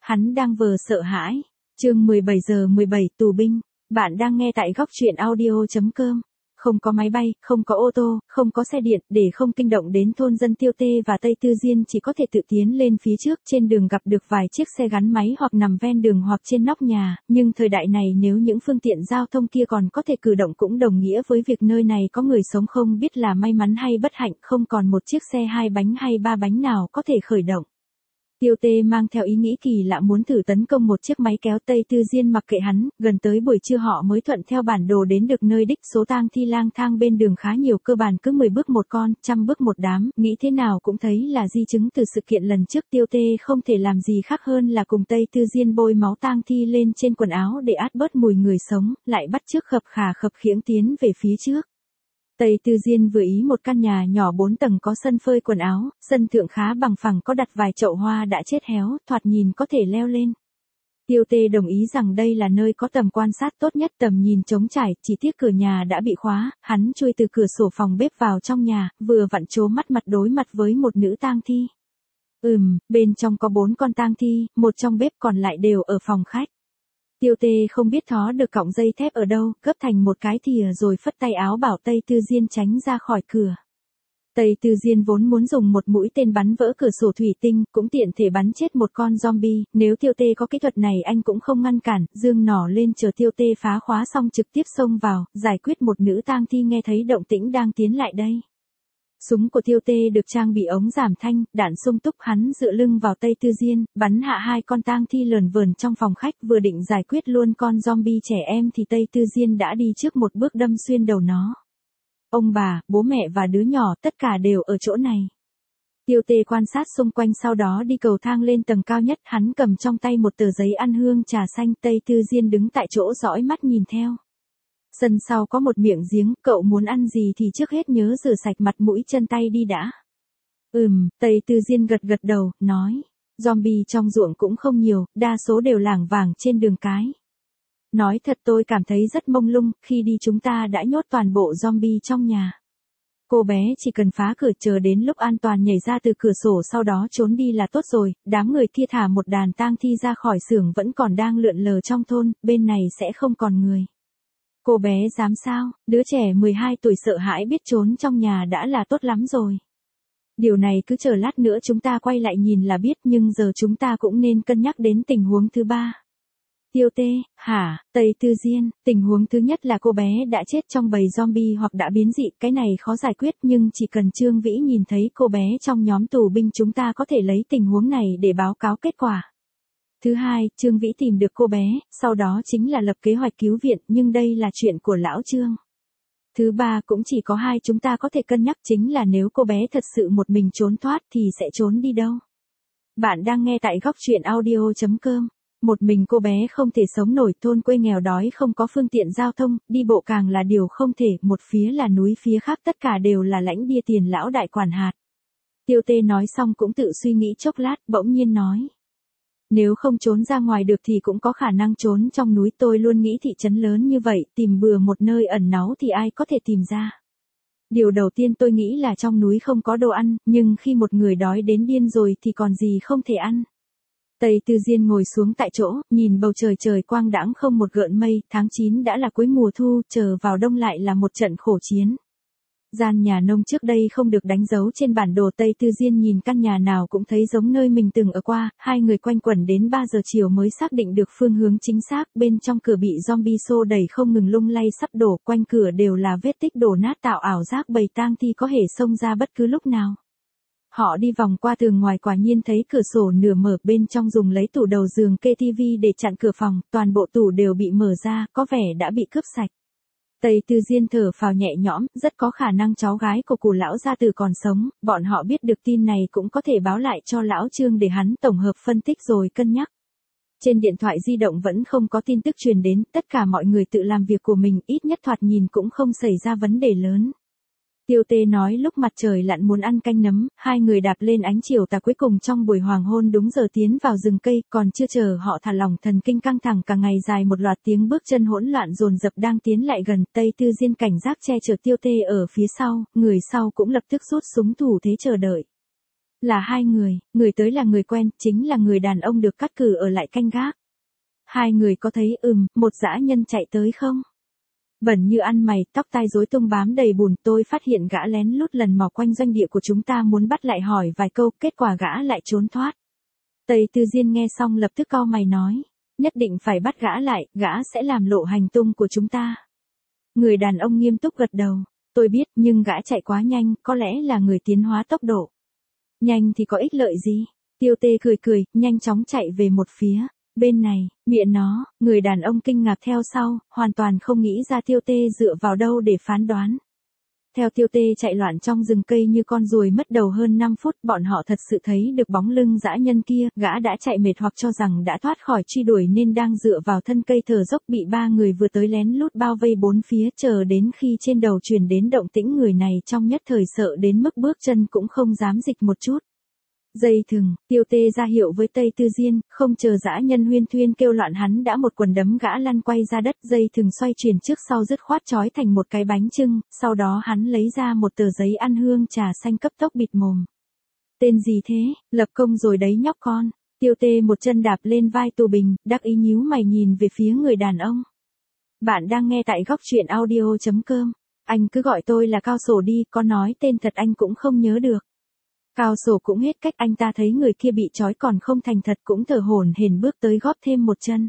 hắn đang vờ sợ hãi. Chương 17 giờ 17 tù binh. Bạn đang nghe tại góc truyện audio.com. Không có máy bay, không có ô tô, không có xe điện, để không kinh động đến thôn dân Tiêu Tê và Tây Tư Diên chỉ có thể tự tiến lên phía trước. Trên đường gặp được vài chiếc xe gắn máy hoặc nằm ven đường hoặc trên nóc nhà, nhưng thời đại này nếu những phương tiện giao thông kia còn có thể cử động cũng đồng nghĩa với việc nơi này có người sống, không biết là may mắn hay bất hạnh, không còn một chiếc xe 2 bánh hay 3 bánh nào có thể khởi động. Tiêu Tê mang theo ý nghĩ kỳ lạ muốn thử tấn công một chiếc máy kéo. Tây Tư Diên mặc kệ hắn, gần tới buổi trưa họ mới thuận theo bản đồ đến được nơi đích. Số tang thi lang thang bên đường khá nhiều, cơ bản cứ 10 bước một con, 100 bước một đám, nghĩ thế nào cũng thấy là di chứng từ sự kiện lần trước. Tiêu Tê không thể làm gì khác hơn là cùng Tây Tư Diên bôi máu tang thi lên trên quần áo để át bớt mùi người sống, lại bắt chước khập khà khập khiễng tiến về phía trước. Tây Tư Diên vừa ý một căn nhà nhỏ 4 tầng có sân phơi quần áo, sân thượng khá bằng phẳng, có đặt vài chậu hoa đã chết héo, thoạt nhìn có thể leo lên. Tiêu Tê đồng ý rằng đây là nơi có tầm quan sát tốt nhất, tầm nhìn trống trải, chỉ tiếc cửa nhà đã bị khóa. Hắn chui từ cửa sổ phòng bếp vào trong nhà, vừa vặn trố mắt mặt đối mặt với một nữ tang thi. Bên trong có 4 con tang thi, một trong bếp, còn lại đều ở phòng khách. Tiêu Tê không biết thó được cọng dây thép ở đâu, gấp thành một cái thìa rồi phất tay áo bảo Tây Tư Diên tránh ra khỏi cửa. Tây Tư Diên vốn muốn dùng một mũi tên bắn vỡ cửa sổ thủy tinh, cũng tiện thể bắn chết một con zombie, nếu Tiêu Tê có kỹ thuật này anh cũng không ngăn cản, dương nỏ lên chờ Tiêu Tê phá khóa xong trực tiếp xông vào, giải quyết một nữ tang thi nghe thấy động tĩnh đang tiến lại đây. Súng của Tiêu Tê được trang bị ống giảm thanh, đạn sung túc, hắn dựa lưng vào Tây Tư Diên, bắn hạ 2 con tang thi lờn vờn trong phòng khách, vừa định giải quyết luôn con zombie trẻ em thì Tây Tư Diên đã đi trước một bước đâm xuyên đầu nó. Ông bà, bố mẹ và đứa nhỏ tất cả đều ở chỗ này. Tiêu Tê quan sát xung quanh sau đó đi cầu thang lên tầng cao nhất, hắn cầm trong tay một tờ giấy ăn hương trà xanh. Tây Tư Diên đứng tại chỗ dõi mắt nhìn theo. Sân sau có một miệng giếng, cậu muốn ăn gì thì trước hết nhớ rửa sạch mặt mũi chân tay đi đã. Tây Tư Diên gật gật đầu, nói. Zombie trong ruộng cũng không nhiều, đa số đều lảng vảng trên đường cái. Nói thật tôi cảm thấy rất mông lung, khi đi chúng ta đã nhốt toàn bộ zombie trong nhà. Cô bé chỉ cần phá cửa chờ đến lúc an toàn nhảy ra từ cửa sổ sau đó trốn đi là tốt rồi. Đám người kia thả một đàn tang thi ra khỏi xưởng vẫn còn đang lượn lờ trong thôn, bên này sẽ không còn người. Cô bé dám sao, đứa trẻ 12 tuổi sợ hãi biết trốn trong nhà đã là tốt lắm rồi. Điều này cứ chờ lát nữa chúng ta quay lại nhìn là biết, nhưng giờ chúng ta cũng nên cân nhắc đến tình huống thứ 3. Tiêu Tê, hả, Tây Tư Diên, tình huống thứ nhất là cô bé đã chết trong bầy zombie hoặc đã biến dị, cái này khó giải quyết nhưng chỉ cần Trương Vĩ nhìn thấy cô bé trong nhóm tù binh chúng ta có thể lấy tình huống này để báo cáo kết quả. Thứ hai, Trương Vĩ tìm được cô bé, sau đó chính là lập kế hoạch cứu viện, nhưng đây là chuyện của lão Trương. Thứ ba cũng chỉ có hai chúng ta có thể cân nhắc, chính là nếu cô bé thật sự một mình trốn thoát thì sẽ trốn đi đâu. Bạn đang nghe tại góc truyện audio.com. Một mình cô bé không thể sống nổi, thôn quê nghèo đói không có phương tiện giao thông, đi bộ càng là điều không thể, một phía là núi phía khác tất cả đều là lãnh bia tiền lão đại quản hạt. Tiêu Tê nói xong cũng tự suy nghĩ chốc lát, bỗng nhiên nói. Nếu không trốn ra ngoài được thì cũng có khả năng trốn trong núi, tôi luôn nghĩ thị trấn lớn như vậy, tìm bừa một nơi ẩn náu thì ai có thể tìm ra. Điều đầu tiên tôi nghĩ là trong núi không có đồ ăn, nhưng khi một người đói đến điên rồi thì còn gì không thể ăn. Tây Tư Diên ngồi xuống tại chỗ, nhìn bầu trời, trời quang đãng không một gợn mây, tháng 9 đã là cuối mùa thu, chờ vào đông lại là một trận khổ chiến. Gian nhà nông trước đây không được đánh dấu trên bản đồ. Tây Tư Diên nhìn căn nhà nào cũng thấy giống nơi mình từng ở qua, hai người quanh quẩn đến 3 giờ chiều mới xác định được phương hướng chính xác, bên trong cửa bị zombie xô đẩy không ngừng lung lay sắp đổ, quanh cửa đều là vết tích đổ nát tạo ảo giác bầy tang thi có thể xông ra bất cứ lúc nào. Họ đi vòng qua tường ngoài, quả nhiên thấy cửa sổ nửa mở, bên trong dùng lấy tủ đầu giường kê tivi để chặn cửa phòng, toàn bộ tủ đều bị mở ra, có vẻ đã bị cướp sạch. Tây Tư Diên thở phào nhẹ nhõm, rất có khả năng cháu gái của cụ lão gia tử còn sống, bọn họ biết được tin này cũng có thể báo lại cho lão Trương để hắn tổng hợp phân tích rồi cân nhắc. Trên điện thoại di động vẫn không có tin tức truyền đến, tất cả mọi người tự làm việc của mình, ít nhất thoạt nhìn cũng không xảy ra vấn đề lớn. Tiêu Tê nói lúc mặt trời lặn muốn ăn canh nấm, hai người đạp lên ánh chiều tà cuối cùng trong buổi hoàng hôn đúng giờ tiến vào rừng cây, còn chưa chờ họ thả lỏng thần kinh căng thẳng cả ngày dài, một loạt tiếng bước chân hỗn loạn dồn dập đang tiến lại gần. Tây Tư Diên cảnh giác che chở Tiêu Tê ở phía sau, người sau cũng lập tức rút súng thủ thế chờ đợi. Là hai người tới là người quen, chính là người đàn ông được cắt cử ở lại canh gác. Hai người có thấy một dã nhân chạy tới không? Bẩn như ăn mày, tóc tai rối tung bám đầy bùn, tôi phát hiện gã lén lút lần mò quanh doanh địa của chúng ta muốn bắt lại hỏi vài câu, kết quả gã lại trốn thoát. Tây Tư Diên nghe xong lập tức cau mày nói, nhất định phải bắt gã lại, gã sẽ làm lộ hành tung của chúng ta. Người đàn ông nghiêm túc gật đầu, tôi biết nhưng gã chạy quá nhanh, có lẽ là người tiến hóa tốc độ. Nhanh thì có ích lợi gì? Tiêu Tê cười, nhanh chóng chạy về một phía. Bên này, miệng nó, người đàn ông kinh ngạc theo sau, hoàn toàn không nghĩ ra Tiêu Tê dựa vào đâu để phán đoán. Theo Tiêu Tê chạy loạn trong rừng cây như con ruồi mất đầu hơn 5 phút, bọn họ thật sự thấy được bóng lưng dã nhân kia, gã đã chạy mệt hoặc cho rằng đã thoát khỏi truy đuổi nên đang dựa vào thân cây thở dốc, bị ba người vừa tới lén lút bao vây bốn phía, chờ đến khi trên đầu truyền đến động tĩnh, người này trong nhất thời sợ đến mức bước chân cũng không dám dịch một chút. Dây thừng, Tiêu Tê ra hiệu với Tây Tư Diên, không chờ dã nhân huyên thuyên kêu loạn hắn đã một quần đấm gã lăn quay ra đất, dây thừng xoay chuyển trước sau dứt khoát trói thành một cái bánh chưng, sau đó hắn lấy ra một tờ giấy ăn hương trà xanh cấp tốc bịt mồm. Tên gì thế, lập công rồi đấy nhóc con. Tiêu Tê một chân đạp lên vai Tù Bình, đắc ý nhíu mày nhìn về phía người đàn ông. Bạn đang nghe tại góc truyện audio.com. Anh cứ gọi tôi là Cao Sổ đi, có nói tên thật anh cũng không nhớ được. Cao Sổ cũng hết cách, anh ta thấy người kia bị trói còn không thành thật cũng thở hổn hển bước tới góp thêm một chân.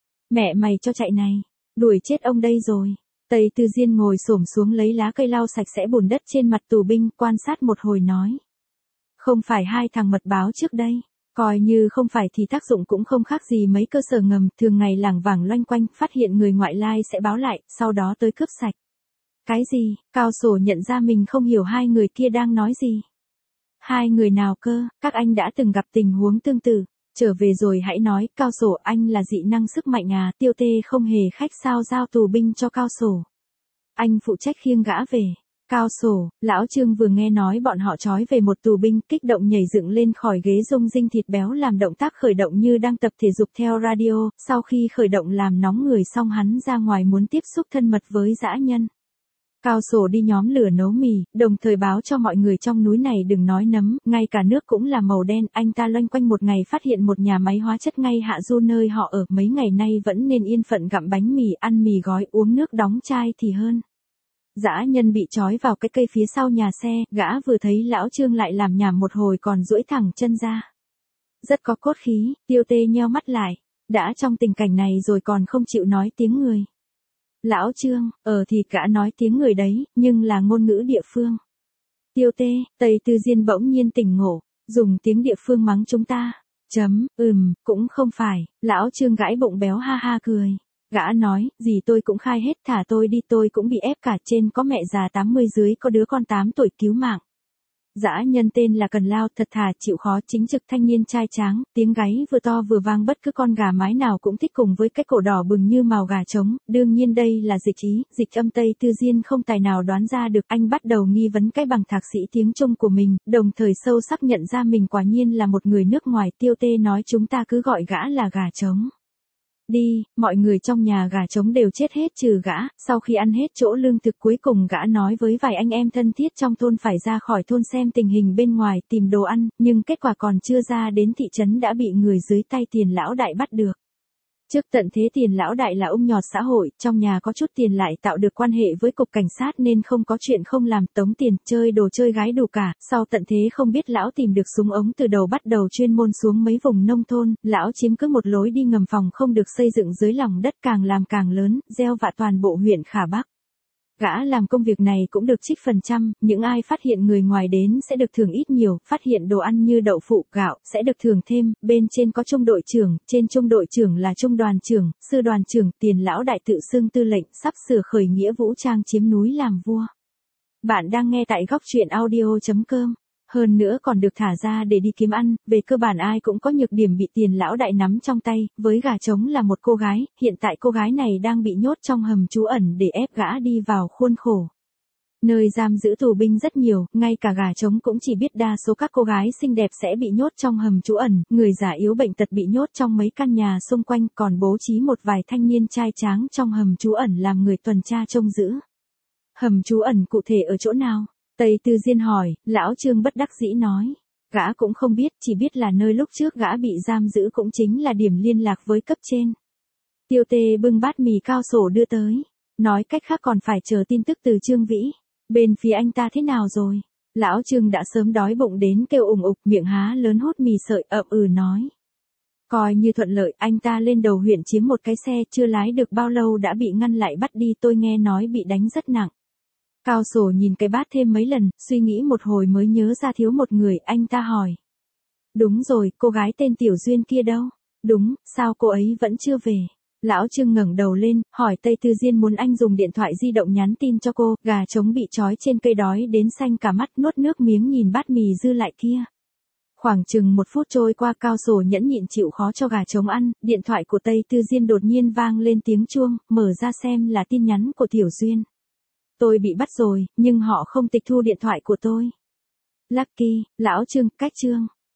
Mẹ mày cho chạy này, đuổi chết ông đây rồi. Tây Tư Diên ngồi xổm xuống lấy lá cây lau sạch sẽ bùn đất trên mặt Tù Binh, quan sát một hồi nói. Không phải hai thằng mật báo trước đây, coi như không phải thì tác dụng cũng không khác gì mấy cơ sở ngầm, thường ngày lảng vảng loanh quanh, phát hiện người ngoại lai sẽ báo lại, sau đó tới cướp sạch. Cái gì? Cao Sổ nhận ra mình không hiểu hai người kia đang nói gì. Hai người nào cơ, các anh đã từng gặp tình huống tương tự, trở về rồi hãy nói. Cao Sổ, anh là dị năng sức mạnh à? Tiêu Tê không hề khách sao giao Tù Binh cho Cao Sổ. Anh phụ trách khiêng gã về. Cao Sổ, lão Trương vừa nghe nói bọn họ trói về một tù binh, kích động nhảy dựng lên khỏi ghế rung rinh thịt béo làm động tác khởi động như đang tập thể dục theo radio, sau khi khởi động làm nóng người xong hắn ra ngoài muốn tiếp xúc thân mật với dã nhân. Cao Sổ đi nhóm lửa nấu mì, đồng thời báo cho mọi người trong núi này đừng nói nấm, ngay cả nước cũng là màu đen. Anh ta loanh quanh một ngày phát hiện một nhà máy hóa chất ngay hạ du nơi họ ở, mấy ngày nay vẫn nên yên phận gặm bánh mì, ăn mì gói, uống nước đóng chai thì hơn. Dã nhân bị trói vào cái cây phía sau nhà xe, gã vừa thấy lão Trương lại làm nhảm một hồi còn duỗi thẳng chân ra. Rất có cốt khí, Tiêu Tê nheo mắt lại, đã trong tình cảnh này rồi còn không chịu nói tiếng người. Lão Trương, thì gã nói tiếng người đấy, nhưng là ngôn ngữ địa phương. Tiêu Tê, Tây Tư Diên bỗng nhiên tỉnh ngộ, dùng tiếng địa phương mắng chúng ta. Cũng không phải, lão Trương gãi bụng béo ha ha cười. Gã nói, gì tôi cũng khai hết, thả tôi đi, tôi cũng bị ép cả, trên có mẹ già 80 dưới có đứa con 8 tuổi cứu mạng. Dã nhân tên là Cần Lao, thật thà, chịu khó, chính trực, thanh niên trai tráng, tiếng gáy vừa to vừa vang, bất cứ con gà mái nào cũng thích, cùng với cái cổ đỏ bừng như màu gà trống. Đương nhiên đây là dịch ý, dịch âm. Tây Tư Diên không tài nào đoán ra được, anh bắt đầu nghi vấn cái bằng thạc sĩ tiếng Trung của mình, đồng thời sâu sắc nhận ra mình quả nhiên là một người nước ngoài. Tiêu Tê nói chúng ta cứ gọi gã là gà trống. Đi, mọi người trong nhà gà trống đều chết hết trừ gã. Sau khi ăn hết chỗ lương thực cuối cùng gã nói với vài anh em thân thiết trong thôn phải ra khỏi thôn xem tình hình bên ngoài tìm đồ ăn, nhưng kết quả còn chưa ra đến thị trấn đã bị người dưới tay Tiền lão đại bắt được. Trước tận thế Tiền lão đại là ông nhọt xã hội, trong nhà có chút tiền lại tạo được quan hệ với cục cảnh sát nên không có chuyện không làm, tống tiền, chơi đồ chơi gái đủ cả. Sau tận thế không biết lão tìm được súng ống từ đầu bắt đầu chuyên môn xuống mấy vùng nông thôn, lão chiếm cứ một lối đi ngầm phòng không được xây dựng dưới lòng đất, càng làm càng lớn, gieo vạ toàn bộ huyện Khả Bắc. Gã làm công việc này cũng được trích phần trăm, những ai phát hiện người ngoài đến sẽ được thưởng ít nhiều, phát hiện đồ ăn như đậu phụ, gạo, sẽ được thưởng thêm. Bên trên có trung đội trưởng, trên trung đội trưởng là trung đoàn trưởng, sư đoàn trưởng. Tiền lão đại tự xưng tư lệnh, sắp sửa khởi nghĩa vũ trang chiếm núi làm vua. Bạn đang nghe tại góc truyện audio.com. Hơn nữa còn được thả ra để đi kiếm ăn, về cơ bản ai cũng có nhược điểm bị Tiền lão đại nắm trong tay, với gà trống là một cô gái, hiện tại cô gái này đang bị nhốt trong hầm trú ẩn để ép gã đi vào khuôn khổ. Nơi giam giữ tù binh rất nhiều, ngay cả gà trống cũng chỉ biết đa số các cô gái xinh đẹp sẽ bị nhốt trong hầm trú ẩn, người già yếu bệnh tật bị nhốt trong mấy căn nhà xung quanh, còn bố trí một vài thanh niên trai tráng trong hầm trú ẩn làm người tuần tra trông giữ. Hầm trú ẩn cụ thể ở chỗ nào? Tây Tư Diên hỏi, lão Trương bất đắc dĩ nói. Gã cũng không biết, chỉ biết là nơi lúc trước gã bị giam giữ cũng chính là điểm liên lạc với cấp trên. Tiêu Tê bưng bát mì cao sổ đưa tới. Nói cách khác còn phải chờ tin tức từ Trương Vĩ. Bên phía anh ta thế nào rồi? Lão Trương đã sớm đói bụng đến kêu ủng ục, miệng há lớn hút mì sợi, nói. Coi như thuận lợi, anh ta lên đầu huyện chiếm một cái xe chưa lái được bao lâu đã bị ngăn lại bắt đi, tôi nghe nói bị đánh rất nặng. Cao sổ nhìn cái bát thêm mấy lần, suy nghĩ một hồi mới nhớ ra thiếu một người, anh ta hỏi. Đúng rồi, cô gái tên Tiểu Duyên kia đâu? Đúng, sao cô ấy vẫn chưa về? Lão Trương ngẩng đầu lên, hỏi Tây Tư Diên muốn anh dùng điện thoại di động nhắn tin cho cô, gà trống bị trói trên cây đói đến xanh cả mắt, nuốt nước miếng nhìn bát mì dư lại kia. Khoảng chừng 1 phút trôi qua, Cao sổ nhẫn nhịn chịu khó cho gà trống ăn, điện thoại của Tây Tư Diên đột nhiên vang lên tiếng chuông, mở ra xem là tin nhắn của Tiểu Duyên. Tôi bị bắt rồi, nhưng họ không tịch thu điện thoại của tôi. Lucky, Lão Trương, cách Trương.